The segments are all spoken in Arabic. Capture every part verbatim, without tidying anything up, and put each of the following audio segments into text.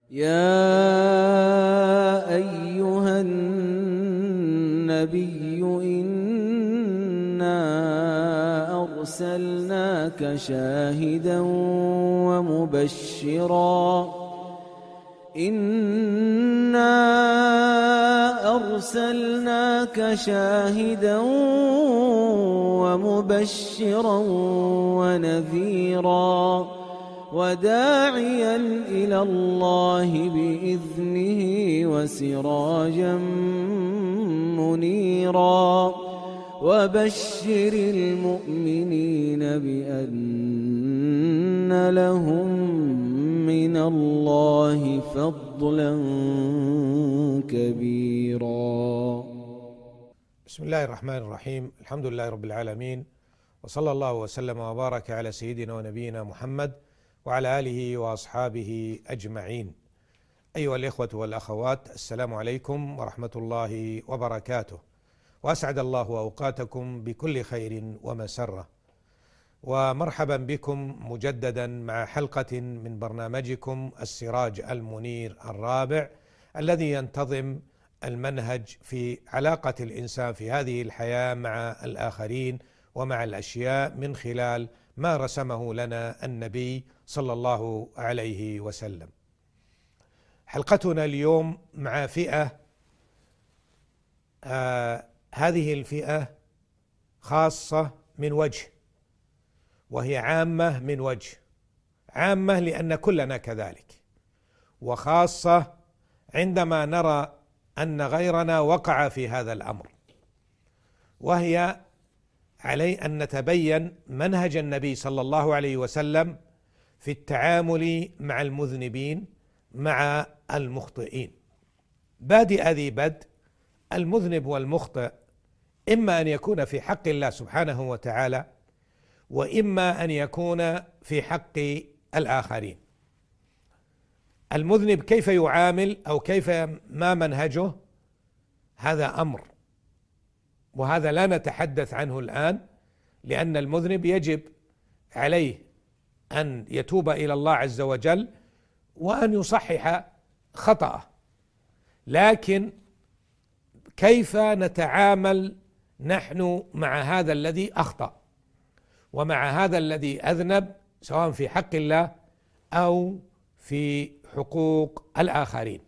يا أيها النبي إنا أرسلناك شاهدا ومبشرا إنا أرسلناك شاهدا ومبشرا ونذيرا وداعيا إلى الله بإذنه وسراجا منيرا وبشر المؤمنين بأن لهم من الله فضلا كبيرا. بسم الله الرحمن الرحيم. الحمد لله رب العالمين، وصلى الله وسلم وبارك على سيدنا ونبينا محمد وعلى آله وأصحابه أجمعين. أيها الإخوة والأخوات، السلام عليكم ورحمة الله وبركاته، وأسعد الله أوقاتكم بكل خير ومسرة، ومرحبا بكم مجددا مع حلقة من برنامجكم السراج المنير الرابع، الذي ينتظم المنهج في علاقة الإنسان في هذه الحياة مع الآخرين ومع الأشياء من خلال ما رسمه لنا النبي صلى الله عليه وسلم. حلقتنا اليوم مع فئة، آه هذه الفئة خاصة من وجه، وهي عامة من وجه. عامة لأن كلنا كذلك، وخاصة عندما نرى أن غيرنا وقع في هذا الأمر، وهي علي أن نتبين منهج النبي صلى الله عليه وسلم في التعامل مع المذنبين، مع المخطئين. بادئ ذي بدء، المذنب والمخطئ إما أن يكون في حق الله سبحانه وتعالى، وإما أن يكون في حق الآخرين. المذنب كيف يعامل أو كيف ما منهجه، هذا أمر، وهذا لا نتحدث عنه الآن، لأن المذنب يجب عليه أن يتوب إلى الله عز وجل وأن يصحح خطأه. لكن كيف نتعامل نحن مع هذا الذي أخطأ ومع هذا الذي أذنب، سواء في حق الله أو في حقوق الآخرين؟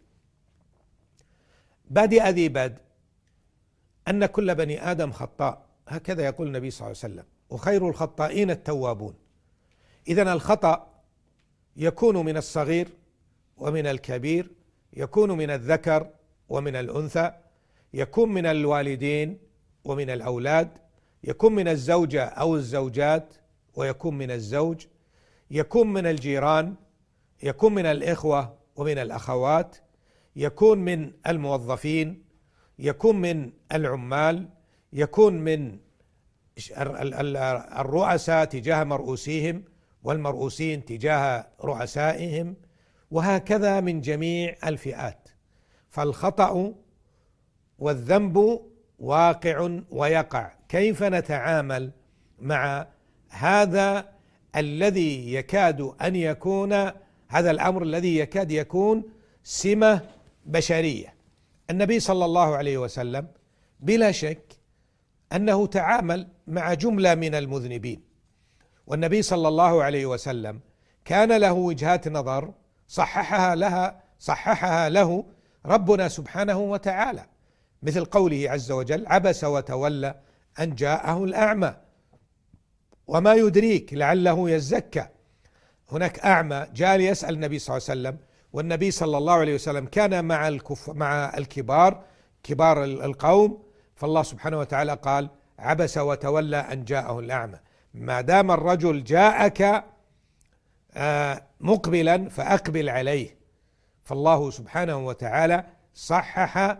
بادئ ذي بدء أن كل بني آدم خطاء، هكذا يقول النبي صلى الله عليه وسلم، وخير الخطائين التوابون. إذن الخطأ يكون من الصغير ومن الكبير، يكون من الذكر ومن الأنثى، يكون من الوالدين ومن الأولاد، يكون من الزوجة أو الزوجات، ويكون من الزوج، يكون من الجيران، يكون من الإخوة ومن الأخوات، يكون من الموظفين، يكون من العمال، يكون من الرؤساء تجاه مرؤوسيهم والمرؤوسين تجاه رؤسائهم، وهكذا من جميع الفئات. فالخطأ والذنب واقع ويقع. كيف نتعامل مع هذا الذي يكاد أن يكون هذا الأمر الذي يكاد يكون سمة بشرية؟ النبي صلى الله عليه وسلم بلا شك أنه تعامل مع جملة من المذنبين، والنبي صلى الله عليه وسلم كان له وجهات نظر صححها لها صححها له ربنا سبحانه وتعالى، مثل قوله عز وجل: عبس وتولى أن جاءه الأعمى وما يدريك لعله يزكى. هناك أعمى جاء ليسأل النبي صلى الله عليه وسلم، والنبي صلى الله عليه وسلم كان مع الكف مع الكبار كبار القوم، فالله سبحانه وتعالى قال: عبس وتولى أن جاءه الأعمى. ما دام الرجل جاءك مقبلا فأقبل عليه. فالله سبحانه وتعالى صحح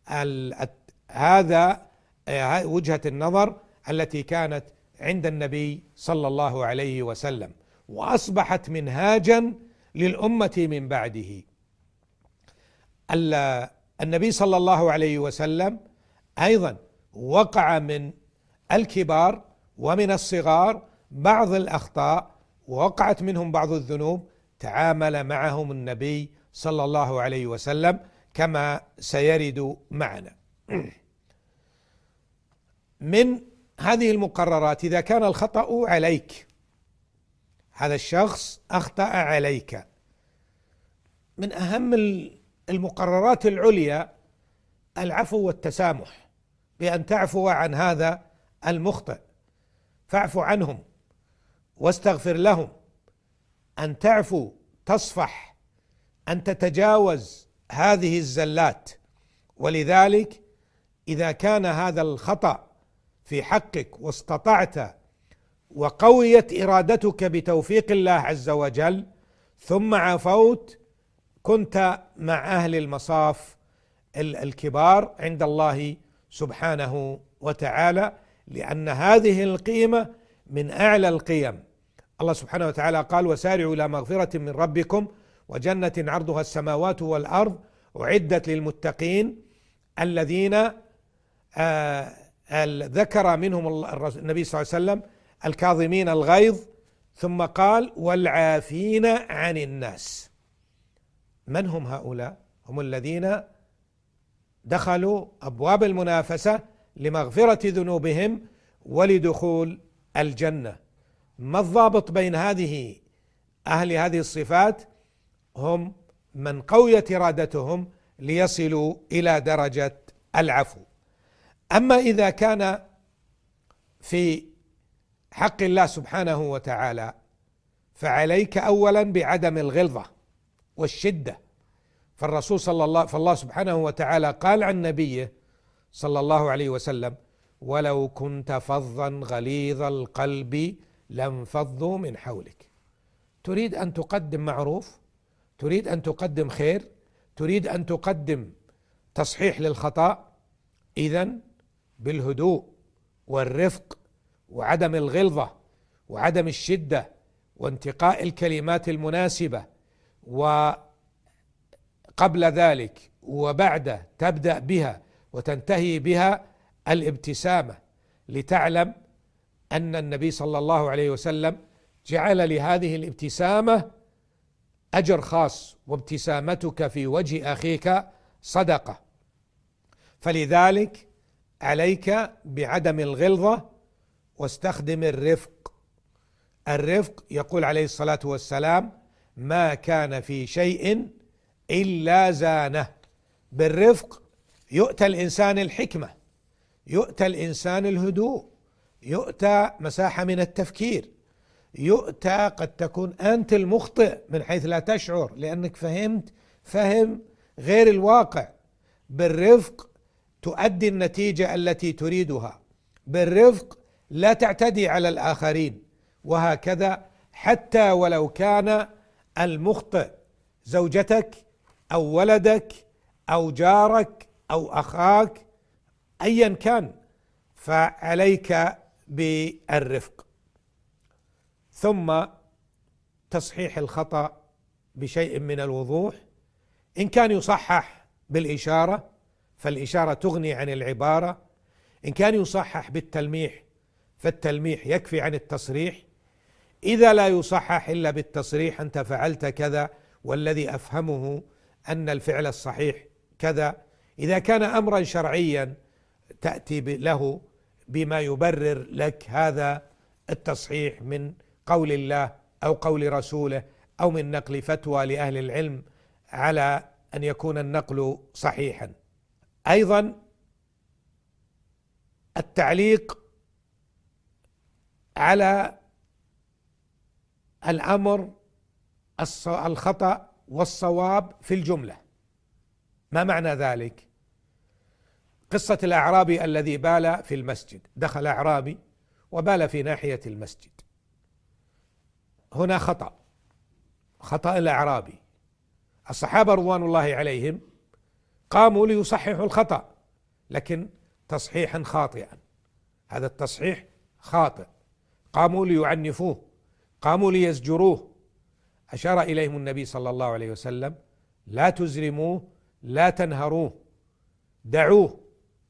هذا وجهة النظر التي كانت عند النبي صلى الله عليه وسلم، وأصبحت منهاجا للأمة من بعده. النبي صلى الله عليه وسلم أيضا وقع من الكبار ومن الصغار بعض الأخطاء، ووقعت منهم بعض الذنوب، تعامل معهم النبي صلى الله عليه وسلم كما سيرد معنا. من هذه المقررات إذا كان الخطأ عليك، هذا الشخص أخطأ عليك، من أهم المقررات العليا العفو والتسامح، بأن تعفو عن هذا المخطئ، فاعف عنهم واستغفر لهم، أن تعفو تصفح، أن تتجاوز هذه الزلات. ولذلك إذا كان هذا الخطأ في حقك واستطعت وقويت إرادتك بتوفيق الله عز وجل ثم عفوت، كنت مع أهل المصاف الكبار عند الله سبحانه وتعالى، لأن هذه القيمة من أعلى القيم. الله سبحانه وتعالى قال: وسارعوا إلى مغفرة من ربكم وجنة عرضها السماوات والأرض أعدت للمتقين الذين آه ذكر منهم النبي صلى الله عليه وسلم الكاظمين الغيظ، ثم قال: والعافين عن الناس. من هم هؤلاء؟ هم الذين دخلوا أبواب المنافسة لمغفرة ذنوبهم ولدخول الجنة. ما الضابط بين هذه أهل هذه الصفات؟ هم من قويت إرادتهم ليصلوا إلى درجة العفو. أما إذا كان في حق الله سبحانه وتعالى فعليك أولا بعدم الغلظة والشدة. فالرسول صلى الله فالله سبحانه وتعالى قال عن نبيه صلى الله عليه وسلم: ولو كنت فظا غليظ القلب لانفضوا من حولك. تريد أن تقدم معروف، تريد أن تقدم خير، تريد أن تقدم تصحيح للخطأ، إذن بالهدوء والرفق وعدم الغلظة وعدم الشدة وانتقاء الكلمات المناسبة، وقبل ذلك وبعد تبدأ بها وتنتهي بها الابتسامة، لتعلم أن النبي صلى الله عليه وسلم جعل لهذه الابتسامة أجر خاص، وابتسامتك في وجه أخيك صدقة. فلذلك عليك بعدم الغلظة واستخدم الرفق. الرفق يقول عليه الصلاة والسلام: ما كان في شيء إلا زانه. بالرفق يؤتى الإنسان الحكمة، يؤتى الإنسان الهدوء، يؤتى مساحة من التفكير، يؤتى قد تكون أنت المخطئ من حيث لا تشعر لأنك فهمت فهم غير الواقع. بالرفق تؤدي النتيجة التي تريدها، بالرفق لا تعتدي على الآخرين، وهكذا حتى ولو كان المخطئ زوجتك أو ولدك أو جارك أو أخاك أيا كان، فعليك بالرفق. ثم تصحيح الخطأ بشيء من الوضوح، إن كان يصحح بالإشارة فالإشارة تغني عن العبارة، إن كان يصحح بالتلميح فالتلميح يكفي عن التصريح. إذا لا يصحح إلا بالتصريح: أنت فعلت كذا والذي أفهمه أن الفعل الصحيح كذا. إذا كان أمرا شرعيا تأتي له بما يبرر لك هذا التصحيح من قول الله أو قول رسوله أو من نقل فتوى لأهل العلم على أن يكون النقل صحيحا. أيضا التعليق على الأمر الخطأ والصواب في الجملة. ما معنى ذلك؟ قصة الأعرابي الذي بال في المسجد. دخل أعرابي وبال في ناحية المسجد، هنا خطأ خطأ الأعرابي. الصحابة رضوان الله عليهم قاموا ليصححوا الخطأ، لكن تصحيحا خاطئا، هذا التصحيح خاطئ. قاموا ليعنفوه، قاموا ليزجروه. أشار إليهم النبي صلى الله عليه وسلم: لا تزرموه، لا تنهروه، دعوه.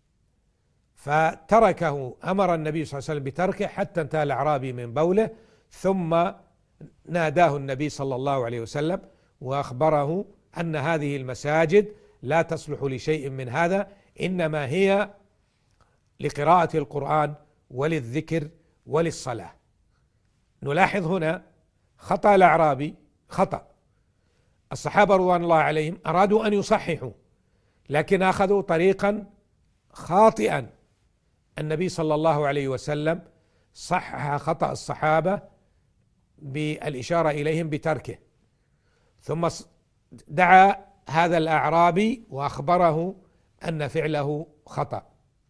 فتركه، أمر النبي صلى الله عليه وسلم بتركه حتى انتهى الأعرابي من بوله، ثم ناداه النبي صلى الله عليه وسلم وأخبره أن هذه المساجد لا تصلح لشيء من هذا، إنما هي لقراءة القرآن وللذكر وللصلاة. نلاحظ هنا خطأ الأعرابي، خطأ الصحابة رضوان الله عليهم أرادوا أن يصححوا لكن أخذوا طريقا خاطئا. النبي صلى الله عليه وسلم صحح خطأ الصحابة بالإشارة إليهم بتركه، ثم دعا هذا الأعرابي وأخبره أن فعله خطأ.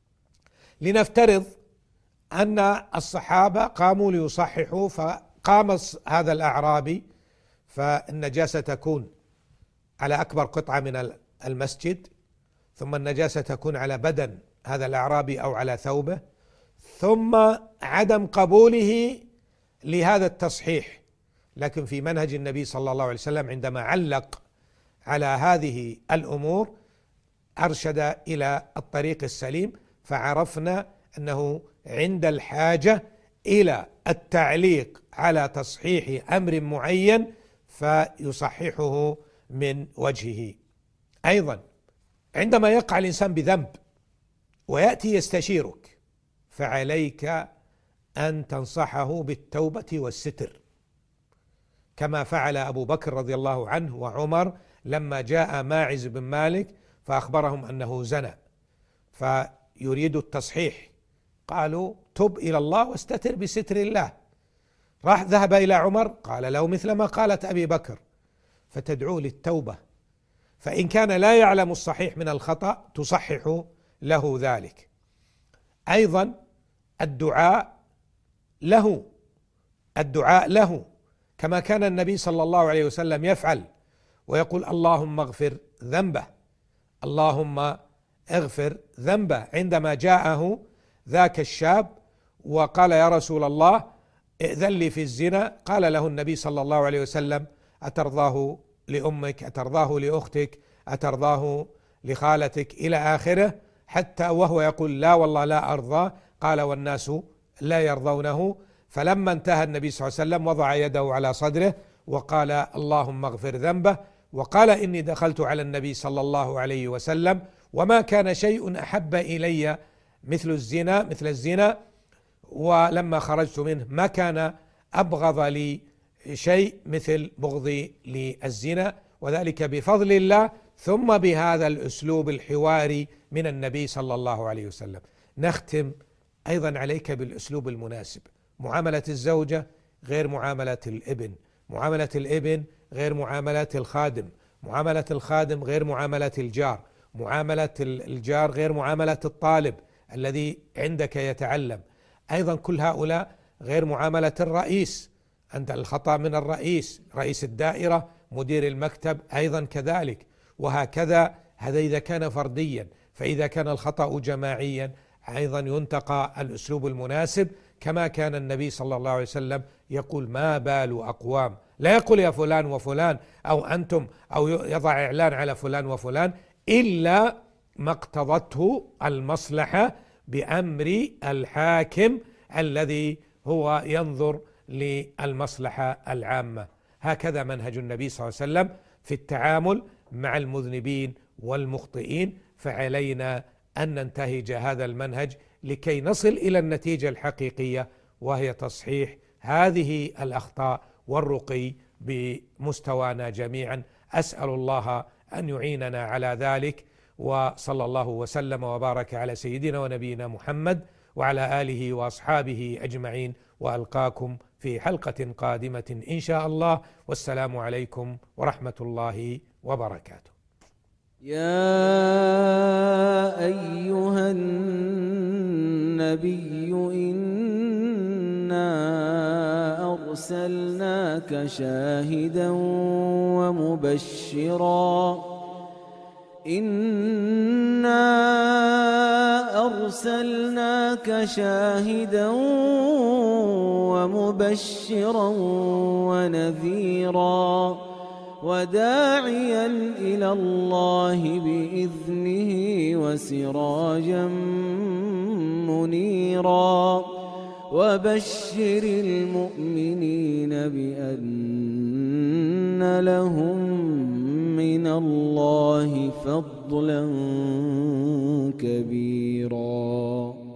لنفترض أن الصحابة قاموا ليصححوا، فقام هذا الأعرابي، فالنجاسة تكون على أكبر قطعة من المسجد، ثم النجاسة تكون على بدن هذا الأعرابي أو على ثوبه، ثم عدم قبوله لهذا التصحيح. لكن في منهج النبي صلى الله عليه وسلم عندما علق على هذه الأمور أرشد إلى الطريق السليم، فعرفنا أنه عند الحاجة إلى التعليق على تصحيح أمر معين فيصححه من وجهه. أيضا عندما يقع الإنسان بذنب ويأتي يستشيرك فعليك أن تنصحه بالتوبة والستر، كما فعل أبو بكر رضي الله عنه وعمر لما جاء ماعز بن مالك فأخبرهم أنه زنى فيريد التصحيح، قالوا تب إلى الله واستتر بستر الله. راح ذهب إلى عمر قال له مثل ما قالت أبي بكر، فتدعو للتوبة، فإن كان لا يعلم الصحيح من الخطأ تصحح له ذلك. أيضا الدعاء له، الدعاء له كما كان النبي صلى الله عليه وسلم يفعل ويقول اللهم اغفر ذنبه، اللهم اغفر ذنبه. عندما جاءه ذاك الشاب وقال يا رسول الله ائذن لي في الزنا، قال له النبي صلى الله عليه وسلم أترضاه لأمك، أترضاه لأختك، أترضاه لخالتك إلى آخره، حتى وهو يقول لا والله لا أرضاه، قال والناس لا يرضونه. فلما انتهى النبي صلى الله عليه وسلم وضع يده على صدره وقال اللهم اغفر ذنبه، وقال إني دخلت على النبي صلى الله عليه وسلم وما كان شيء أحب إلي مثل الزنا مثل الزنا ولما خرجت منه ما كان أبغض لي شيء مثل بغضي للزنا، وذلك بفضل الله ثم بهذا الأسلوب الحواري من النبي صلى الله عليه وسلم. نختم أيضا عليك بالأسلوب المناسب. معاملة الزوجة غير معاملة الابن، معاملة الابن غير معاملة الخادم، معاملة الخادم غير معاملة الجار، معاملة الجار غير معاملة الطالب الذي عندك يتعلم. أيضا كل هؤلاء غير معاملة الرئيس، أنت الخطأ من الرئيس، رئيس الدائرة، مدير المكتب أيضا كذلك، وهكذا. هذا إذا كان فرديا، فإذا كان الخطأ جماعيا أيضا ينتقى الأسلوب المناسب، كما كان النبي صلى الله عليه وسلم يقول ما بال أقوام، لا يقول يا فلان وفلان أو أنتم أو يضع إعلان على فلان وفلان إلا ما اقتضته المصلحة بأمر الحاكم الذي هو ينظر للمصلحة العامة. هكذا منهج النبي صلى الله عليه وسلم في التعامل مع المذنبين والمخطئين، فعلينا أن ننتهج هذا المنهج لكي نصل إلى النتيجة الحقيقية وهي تصحيح هذه الأخطاء والرقي بمستوانا جميعا. أسأل الله أن يعيننا على ذلك، وصلى الله وسلم وبارك على سيدنا ونبينا محمد وعلى آله وأصحابه أجمعين، وألقاكم في حلقة قادمة إن شاء الله، والسلام عليكم ورحمة الله وبركاته. يا أيها النبي إنا أرسلناك شاهدا ومبشرا إنا أرسلناك شاهدا ومبشرا ونذيرا وداعيا إلى الله بإذنه وسراجا منيرا وبشر المؤمنين بأن لهم من الله فضلا كبيرا.